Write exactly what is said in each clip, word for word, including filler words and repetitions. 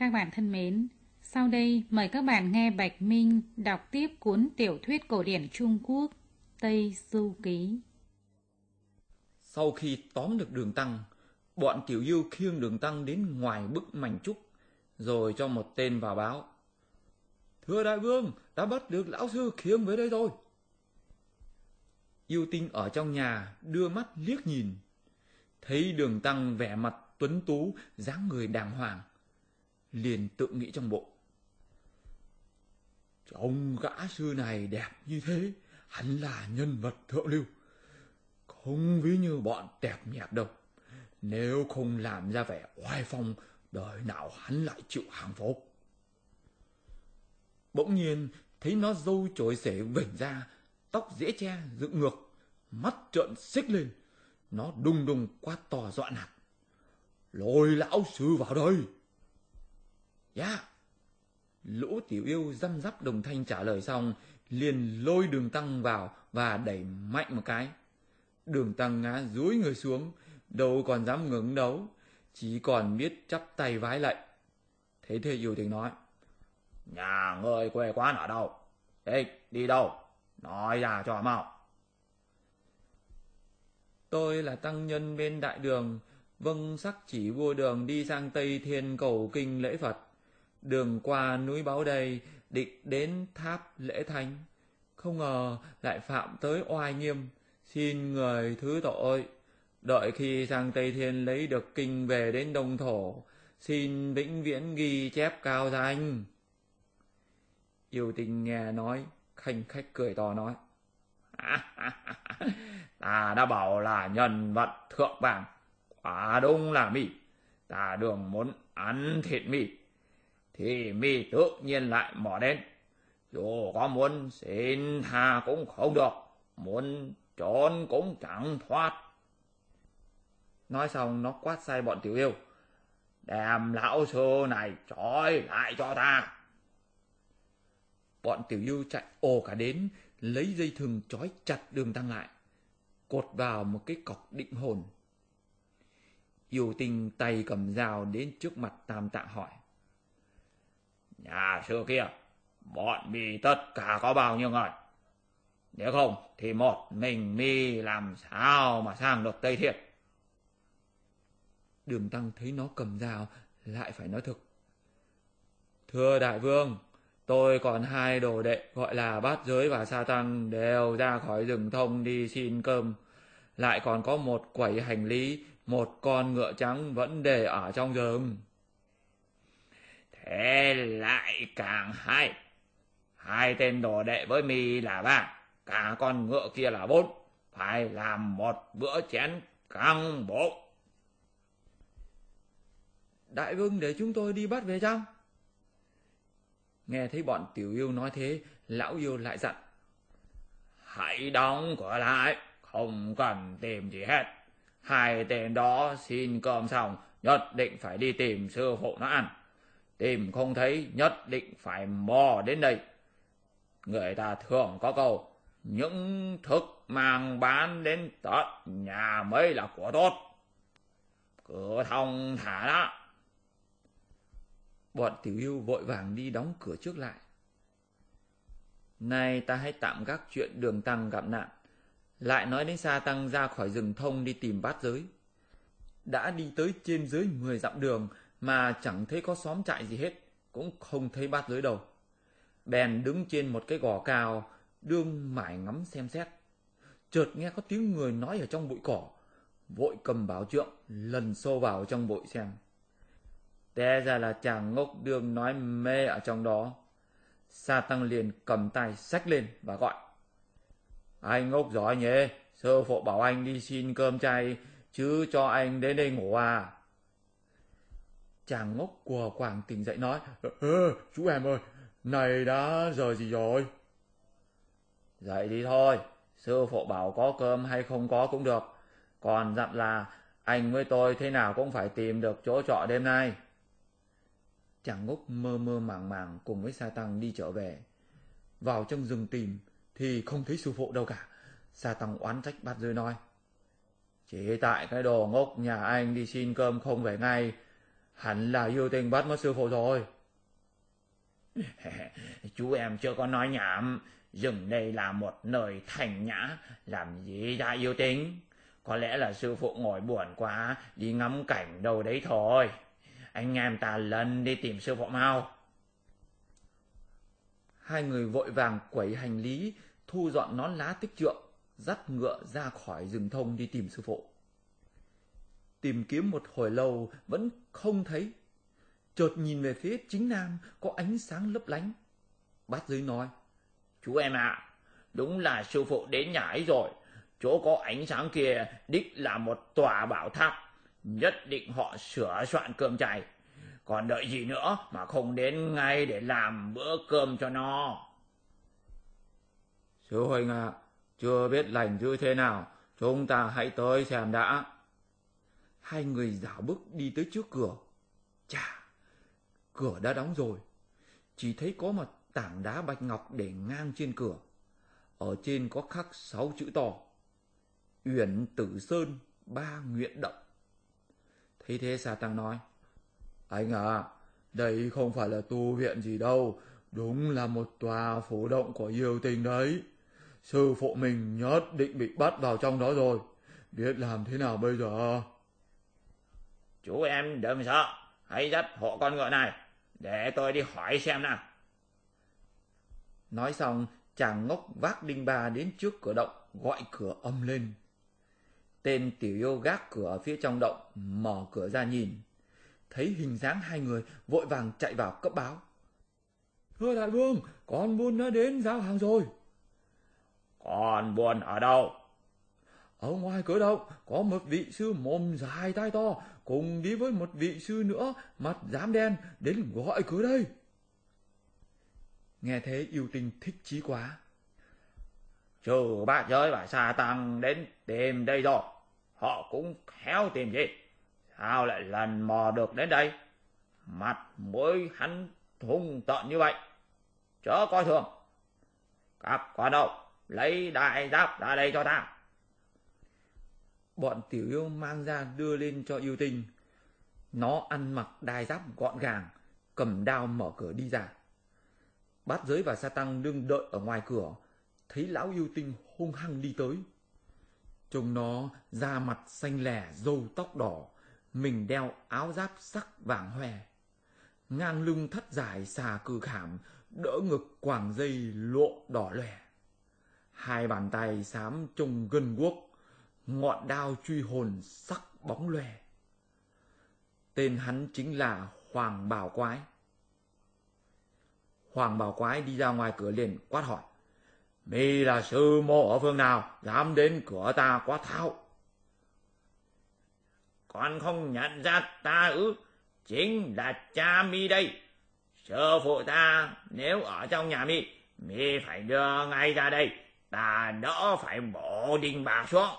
Các bạn thân mến, sau đây mời các bạn nghe Bạch Minh đọc tiếp cuốn tiểu thuyết cổ điển Trung Quốc Tây Du Ký. Sau khi tóm được Đường Tăng, bọn Tiểu Yêu khiêng Đường Tăng đến ngoài bức mảnh trúc, rồi cho một tên vào báo: "Thưa đại vương, đã bắt được lão sư khiêng về đây rồi." Yêu Tinh ở trong nhà đưa mắt liếc nhìn, thấy Đường Tăng vẻ mặt tuấn tú, dáng người đàng hoàng, liền tự nghĩ trong bộ: "Trông gã sư này đẹp như thế, hắn là nhân vật thượng lưu, không ví như bọn tẹp nhẹp đâu. Nếu không làm ra vẻ oai phong, đời nào hắn lại chịu hàng phục." Bỗng nhiên thấy nó râu chổi xể vểnh ra, tóc dễ che dựng ngược, mắt trợn xích lên, nó đùng đùng quát to dọa nạt: "Lôi lão sư vào đây!" "Dạ." Lũ Tiểu Yêu răm rắp đồng thanh trả lời xong, liền lôi Đường Tăng vào và đẩy mạnh một cái. Đường Tăng ngã dúi người xuống, đâu còn dám ngẩng đầu, chỉ còn biết chắp tay vái lạy. Thế thế Yêu Tinh nói: "Nhà ngươi quê quán ở đâu? Thích đi đâu? Nói ra cho mau." "Tôi là tăng nhân bên đại đường, vâng sắc chỉ vua Đường đi sang Tây Thiên cầu kinh lễ Phật. Đường qua núi Báo Đây, định đến tháp lễ thánh, không ngờ lại phạm tới oai nghiêm, xin người thứ tội. Đợi khi sang Tây Thiên lấy được kinh về đến Đông Thổ, xin vĩnh viễn ghi chép cao danh." Yêu Tinh nghe nói, khanh khách cười to nói: "Ta đã bảo là nhân vật thượng vàng, quả đúng là mì. Ta Đường muốn ăn thịt mì, thì mì tự nhiên lại mò đến. Dù có muốn xin tha cũng không được, muốn trốn cũng chẳng thoát." Nói xong nó quát sai bọn Tiểu Yêu: "Đem lão sư này trói lại cho ta." Bọn Tiểu Yêu chạy ồ cả đến, lấy dây thừng trói chặt Đường Tăng lại, cột vào một cái cọc định hồn. Yêu Tinh tay cầm dao đến trước mặt Tam Tạng hỏi: "Nhà sư kia, bọn mi tất cả có bao nhiêu người? Nếu không thì một mình mi làm sao mà sang được Tây Thiên?" Đường Tăng thấy nó cầm dao lại phải nói thực: "Thưa đại vương, tôi còn hai đồ đệ gọi là Bát Giới và Sa Tăng đều ra khỏi rừng thông đi xin cơm. Lại còn có một quẩy hành lý, một con ngựa trắng vẫn để ở trong rừng." "Thế lại càng hay. Hai tên đồ đệ với mi là ba, cả con ngựa kia là bốn. Phải làm một bữa chén căng bụng." "Đại vương để chúng tôi đi bắt về chăng?" Nghe thấy bọn Tiểu Yêu nói thế, lão yêu lại dặn: "Hãy đóng cửa lại, không cần tìm gì hết. Hai tên đó xin cơm xong, nhất định phải đi tìm sư phụ nó ăn. Tìm không thấy, nhất định phải mò đến đây. Người ta thường có câu: những thức mang bán đến tận nhà mới là của tốt. Cứ thông thả đó." Bọn Tiểu Yêu vội vàng đi đóng cửa trước lại. Nay ta hãy tạm gác chuyện Đường Tăng gặp nạn, lại nói đến Sa Tăng ra khỏi rừng thông đi tìm Bát Giới. Đã đi tới trên dưới mười dặm đường mà chẳng thấy có xóm trại gì hết, cũng không thấy Bát Giới đâu. Bèn đứng trên một cái gò cao, đương mải ngắm xem xét. Chợt nghe có tiếng người nói ở trong bụi cỏ, vội cầm bảo trượng lần xô vào trong bụi xem. Té ra là chàng ngốc đương nói mê ở trong đó. Sa Tăng liền cầm tay xách lên và gọi: "Anh ngốc giỏi nhỉ, sư phụ bảo anh đi xin cơm chay, chứ cho anh đến đây ngủ à?" Chàng ngốc quờ quàng tỉnh dậy nói: "Ơ, chú em ơi, này đã giờ gì rồi?" "Dậy đi thôi, sư phụ bảo có cơm hay không có cũng được. Còn dặn là anh với tôi thế nào cũng phải tìm được chỗ trọ đêm nay." Chàng ngốc mơ mơ màng màng cùng với Sa Tăng đi trở về. Vào trong rừng tìm thì không thấy sư phụ đâu cả. Sa Tăng oán trách Bát Giới nói: "Chỉ tại cái đồ ngốc nhà anh đi xin cơm không về ngay, Hẳn là yêu tinh bắt mất sư phụ rồi. Chú em chưa có nói nhảm. Rừng đây là một nơi thành nhã, làm gì ra yêu tinh. Có lẽ là sư phụ ngồi buồn quá, đi ngắm cảnh đâu đấy thôi. Anh em ta lần đi tìm sư phụ mau. Hai người vội vàng quẩy hành lý, thu dọn nón lá tích trượng, dắt ngựa ra khỏi rừng thông đi tìm sư phụ. Tìm kiếm một hồi lâu vẫn không thấy. Chợt nhìn về phía chính nam có ánh sáng lấp lánh. Bát Giới nói: Chú em ạ, à, đúng là sư phụ đến nhà ấy rồi. Chỗ có ánh sáng kia đích là một tòa bảo tháp. Nhất định họ sửa soạn cơm chay. Còn đợi gì nữa mà không đến ngay để làm bữa cơm cho nó. Sư huynh ạ, à, chưa biết lành dữ thế nào, chúng ta hãy tới xem đã. Hai người dạo bước đi tới trước cửa. Chà, cửa đã đóng rồi. Chỉ thấy có một tảng đá bạch ngọc để ngang trên cửa. Ở trên có khắc sáu chữ to: Uyển Tử Sơn Ba Nguyện Động. Thấy thế Sa Tăng nói: Anh à, đây không phải là tu viện gì đâu, đúng là một tòa phủ động của yêu tinh đấy. Sư phụ mình nhất định bị bắt vào trong đó rồi, biết làm thế nào bây giờ? Chú em đừng sợ, hãy dắt hộ con ngựa này, để tôi đi hỏi xem nào. Nói xong, chàng ngốc vác đinh ba đến trước cửa động, gọi cửa ầm lên. Tên tiểu yêu gác cửa ở phía trong động, mở cửa ra nhìn. Thấy hình dáng hai người, vội vàng chạy vào cấp báo: Thưa đại vương, con buôn đã đến giao hàng rồi. Con buôn ở đâu? Ở ngoài cửa động có một vị sư mồm dài tai to, cùng đi với một vị sư nữa mặt dám đen, đến gọi cửa đây. Nghe thế yêu tinh thích chí quá: Trừ Bát Giới và Sa Tăng đến tìm đây rồi, họ cũng khéo tìm gì, sao lại lần mò được đến đây? Mặt mũi hắn hung tợn như vậy, chớ coi thường. Các con đâu, lấy đại giáp ra đây cho ta. Bọn tiểu yêu mang ra đưa lên cho yêu tinh. Nó ăn mặc đai giáp gọn gàng, cầm đao mở cửa đi ra. Bát Giới và Sa Tăng đương đợi ở ngoài cửa, thấy lão yêu tinh hung hăng đi tới. Trông nó da mặt xanh lè, râu tóc đỏ, mình đeo áo giáp sắc vàng hoe, ngang lưng thắt dài xà cừ khảm, đỡ ngực quàng dây lộ đỏ lòe. Hai bàn tay xám trông gân guốc, ngọn đao truy hồn sắc bóng lòe. Tên hắn chính là Hoàng Bảo Quái. Hoàng Bảo Quái đi ra ngoài cửa liền quát hỏi: Mi là sư mô ở phương nào, dám đến cửa ta quát tháo? Con không nhận ra ta ư? Chính là cha mi đây. Sư phụ ta nếu ở trong nhà mi, mi phải đưa ngay ra đây, ta đỡ phải bổ đinh bà xuống.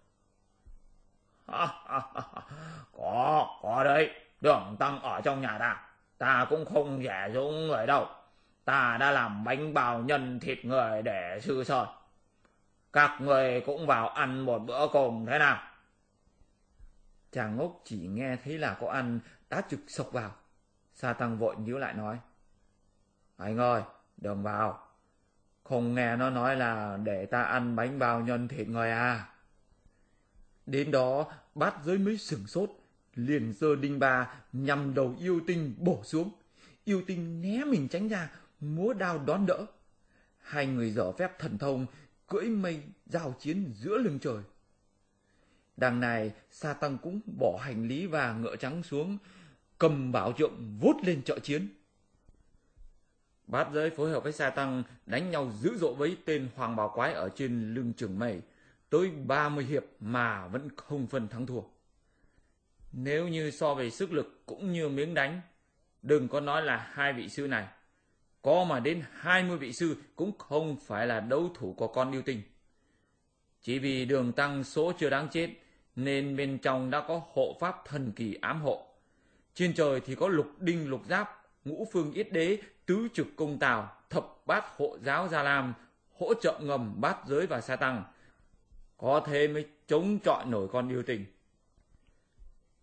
Có, có đấy, Đường Tăng ở trong nhà ta, ta cũng không rẻ dũng người đâu. Ta đã làm bánh bào nhân thịt người để sư sơn. Các người cũng vào ăn một bữa cùng thế nào? Chàng ngốc chỉ nghe thấy là có ăn, đã trực sộc vào. Sa Tăng vội nhíu lại nói: Anh ơi, đừng vào. Không nghe nó nói là để ta ăn bánh bào nhân thịt người à? Đến đó, Bát Giới mới sửng sốt, liền giơ đinh ba nhằm đầu yêu tinh bổ xuống. Yêu tinh né mình tránh ra, múa đao đón đỡ. Hai người dở phép thần thông, cưỡi mây giao chiến giữa lưng trời. Đằng này, Sa Tăng cũng bỏ hành lý và ngựa trắng xuống, cầm bảo trượng vút lên trợ chiến. Bát Giới phối hợp với Sa Tăng đánh nhau dữ dội với tên Hoàng Bảo Quái ở trên lưng chừng mây, tới ba mươi hiệp mà vẫn không phân thắng thua. Nếu như so về sức lực cũng như miếng đánh, đừng có nói là hai vị sư này, có mà đến hai mươi vị sư cũng không phải là đấu thủ của con yêu tinh. Chỉ vì Đường Tăng số chưa đáng chết, nên bên trong đã có hộ pháp thần kỳ ám hộ. Trên trời thì có lục đinh lục giáp, ngũ phương yết đế, tứ trực công tào, thập bát hộ giáo Gia Lam, hỗ trợ ngầm Bát Giới và Sa Tăng. Có thế mới chống chọi nổi con yêu tinh.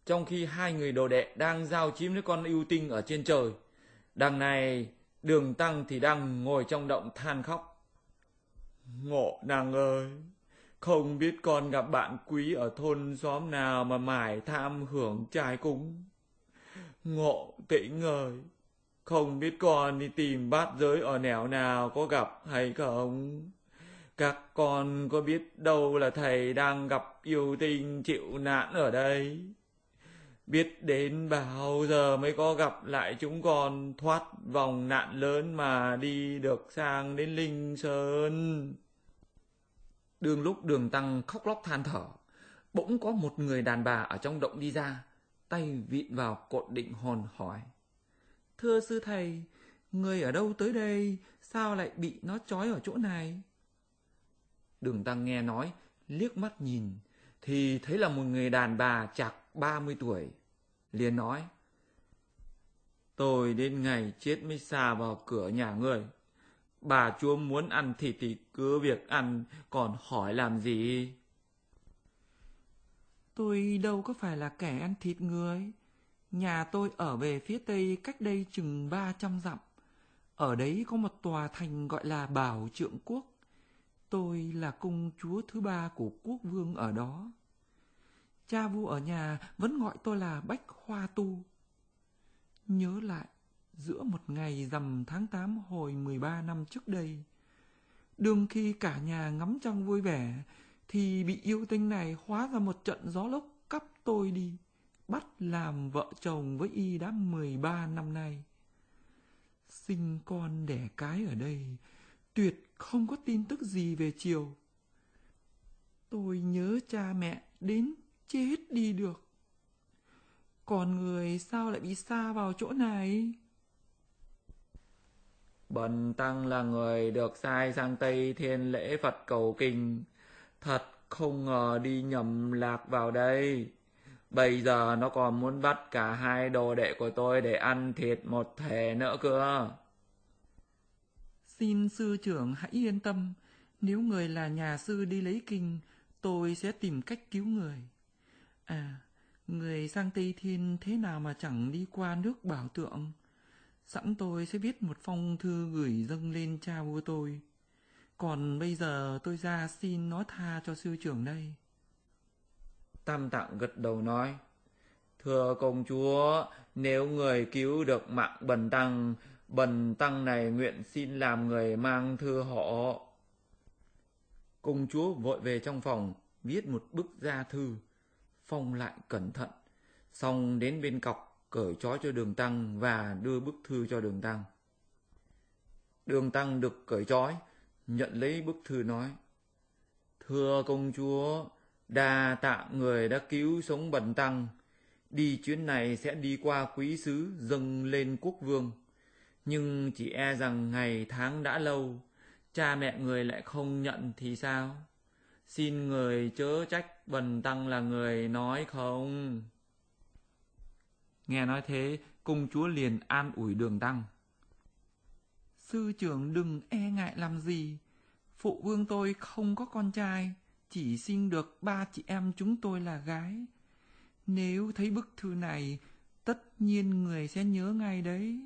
trong khi hai người đồ đệ đang giao chiến với con yêu tinh ở trên trời. Đằng này, Đường Tăng thì đang ngồi trong động than khóc. Ngộ nàng ơi, không biết con gặp bạn quý ở thôn xóm nào mà mải tham hưởng trai cúng. Ngộ Tĩnh ơi, không biết con đi tìm bát giới ở nẻo nào có gặp hay không? Các con có biết đâu là thầy đang gặp yêu tinh chịu nạn ở đây? Biết đến bao giờ mới có gặp lại chúng con thoát vòng nạn lớn mà đi được sang đến Linh Sơn? Đương lúc Đường Tăng khóc lóc than thở, bỗng có một người đàn bà ở trong động đi ra, tay vịn vào cột định hồn hỏi: Thưa sư thầy, người ở đâu tới đây, sao lại bị nó trói ở chỗ này? Đường Tăng nghe nói, liếc mắt nhìn, thì thấy là một người đàn bà chạc ba mươi tuổi. Liền nói: Tôi đến ngày chết mới xa vào cửa nhà người. Bà chúa muốn ăn thịt thì cứ việc ăn, còn hỏi làm gì? Tôi đâu có phải là kẻ ăn thịt người. Nhà tôi ở về phía tây cách đây chừng ba trăm dặm. Ở đấy có một tòa thành gọi là Bảo Trượng Quốc. Tôi là công chúa thứ ba của quốc vương ở đó. Cha vua ở nhà vẫn gọi tôi là Bách Hoa Tu. Nhớ lại, giữa một ngày rằm tháng tám hồi mười ba năm trước đây, đương khi cả nhà ngắm trăng vui vẻ, thì bị yêu tinh này hóa ra một trận gió lốc cắp tôi đi, bắt làm vợ chồng với y đã mười ba năm nay. Sinh con đẻ cái ở đây, tuyệt không có tin tức gì về chiều. Tôi nhớ cha mẹ đến chết đi được. Còn người sao lại bị sa vào chỗ này? Bần tăng là người được sai sang Tây Thiên lễ Phật cầu kinh. Thật không ngờ đi nhầm lạc vào đây. Bây giờ nó còn muốn bắt cả hai đồ đệ của tôi để ăn thịt một thể nữa cơ. Xin sư trưởng hãy yên tâm. Nếu người là nhà sư đi lấy kinh, tôi sẽ tìm cách cứu người. À, người sang Tây Thiên thế nào mà chẳng đi qua nước Bảo Tượng? Sẵn tôi sẽ viết một phong thư gửi dâng lên cha vua tôi. Còn bây giờ tôi ra xin nó tha cho sư trưởng đây. Tam Tạng gật đầu nói: Thưa công chúa, nếu người cứu được mạng bần tăng, bần tăng này nguyện xin làm người mang thư họ. Công chúa vội về trong phòng, viết một bức gia thư, phong lại cẩn thận, xong đến bên cọc cởi trói cho Đường Tăng và đưa bức thư cho Đường Tăng. Đường Tăng được cởi trói, nhận lấy bức thư nói: Thưa công chúa, đa tạ người đã cứu sống bần tăng. Đi chuyến này sẽ đi qua quý xứ dâng lên quốc vương. Nhưng chỉ e rằng ngày tháng đã lâu, cha mẹ người lại không nhận thì sao? Xin người chớ trách bần tăng là người nói không. Nghe nói thế, công chúa liền an ủi Đường Tăng: Sư trưởng đừng e ngại làm gì. Phụ vương tôi không có con trai, chỉ sinh được ba chị em chúng tôi là gái. Nếu thấy bức thư này, tất nhiên người sẽ nhớ ngay đấy.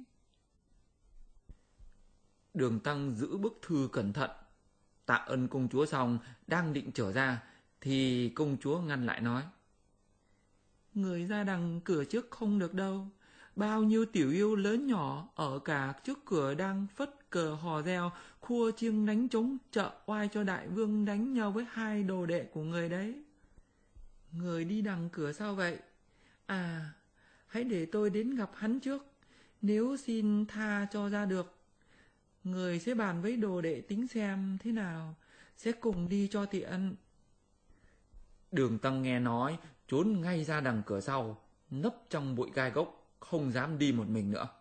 Đường Tăng giữ bức thư cẩn thận, tạ ơn công chúa xong, đang định trở ra, thì công chúa ngăn lại nói: Người ra đằng cửa trước không được đâu. Bao nhiêu tiểu yêu lớn nhỏ ở cả trước cửa đang phất cờ hò reo, khua chiêng đánh trống trợ oai cho đại vương đánh nhau với hai đồ đệ của người đấy. Người đi đằng cửa sao vậy? À, hãy để tôi đến gặp hắn trước. Nếu xin tha cho ra được, người sẽ bàn với đồ đệ tính xem thế nào, sẽ cùng đi cho tiện. Đường Tăng nghe nói, trốn ngay ra đằng cửa sau, nấp trong bụi gai gốc, không dám đi một mình nữa.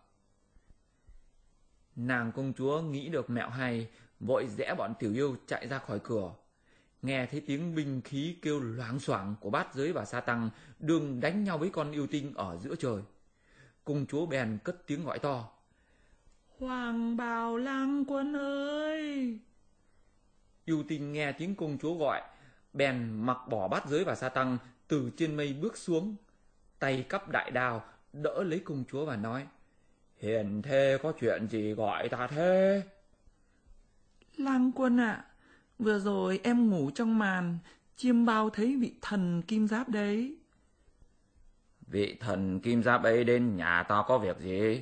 Nàng công chúa nghĩ được mẹo hay, vội rẽ bọn tiểu yêu chạy ra khỏi cửa. Nghe thấy tiếng binh khí kêu loáng xoảng của bát giới và sa tăng đương đánh nhau với con yêu tinh ở giữa trời. Công chúa bèn cất tiếng gọi to: Hoàng bào lang quân ơi! Yêu tinh nghe tiếng công chúa gọi, bèn mặc bỏ bát giới và sa tăng, từ trên mây bước xuống. tay cắp đại đao, đỡ lấy công chúa và nói: Hiền thê có chuyện gì gọi ta thế? Lang Quân ạ, vừa rồi em ngủ trong màn, chiêm bao thấy vị thần kim giáp đấy. Vị thần kim giáp ấy đến nhà ta có việc gì?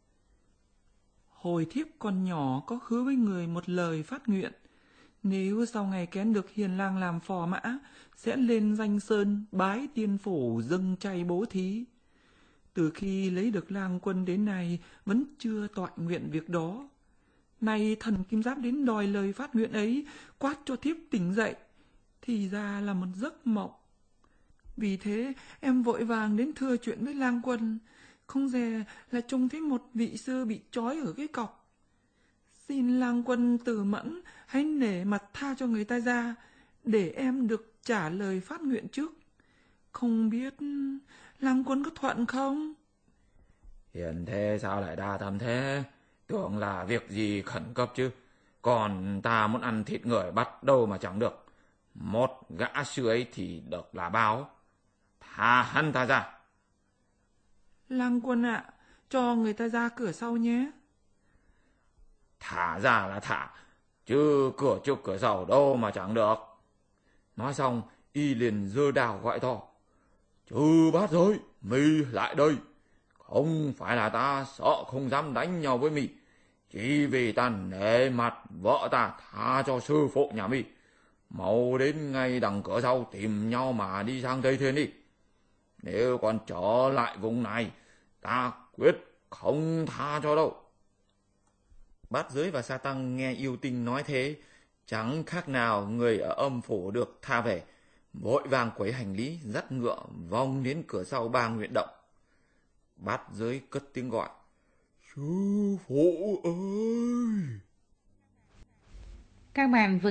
Hồi thiếp còn nhỏ có hứa với người một lời phát nguyện. Nếu sau ngày kén được hiền lang làm phò mã, sẽ lên danh sơn bái tiên phủ dâng chay bố thí. Từ khi lấy được Lang Quân đến nay vẫn chưa toại nguyện việc đó. Nay thần kim giáp đến đòi lời phát nguyện ấy, quát cho thiếp tỉnh dậy, thì ra là một giấc mộng. Vì thế em vội vàng đến thưa chuyện với Lang Quân, không dè là trông thấy một vị sư bị trói ở cái cọc. Xin Lang Quân từ mẫn, hãy nể mặt tha cho người ta ra, để em được trả lời phát nguyện trước. Không biết Lang Quân có thuận không? Hiền thê sao lại đa tâm thế? Tưởng là việc gì khẩn cấp chứ. Còn ta muốn ăn thịt người bắt đâu mà chẳng được. Một gã sư ấy thì được là bao. Thả hắn ta ra. Lang Quân ạ, cho người ta ra cửa sau nhé. Thả ra là thả, chứ cửa trước cửa sau đâu mà chẳng được. Nói xong, y liền giơ đao gọi to: Chư bát giới, mi lại đây. Không phải là ta sợ không dám đánh nhau với mi, chỉ vì ta nể mặt vợ ta tha cho sư phụ nhà mi. Mau đến ngay đằng cửa sau tìm nhau mà đi sang Tây Thiên đi. Nếu còn trở lại vùng này, ta quyết không tha cho đâu. Bát giới và Sa Tăng nghe yêu tinh nói thế, chẳng khác nào người ở âm phủ được tha về, vội vàng quấy hành lý dắt ngựa vòng đến cửa sau Ba Nguyện Động. Bát giới cất tiếng gọi: Sư phụ ơi! Các bạn vừa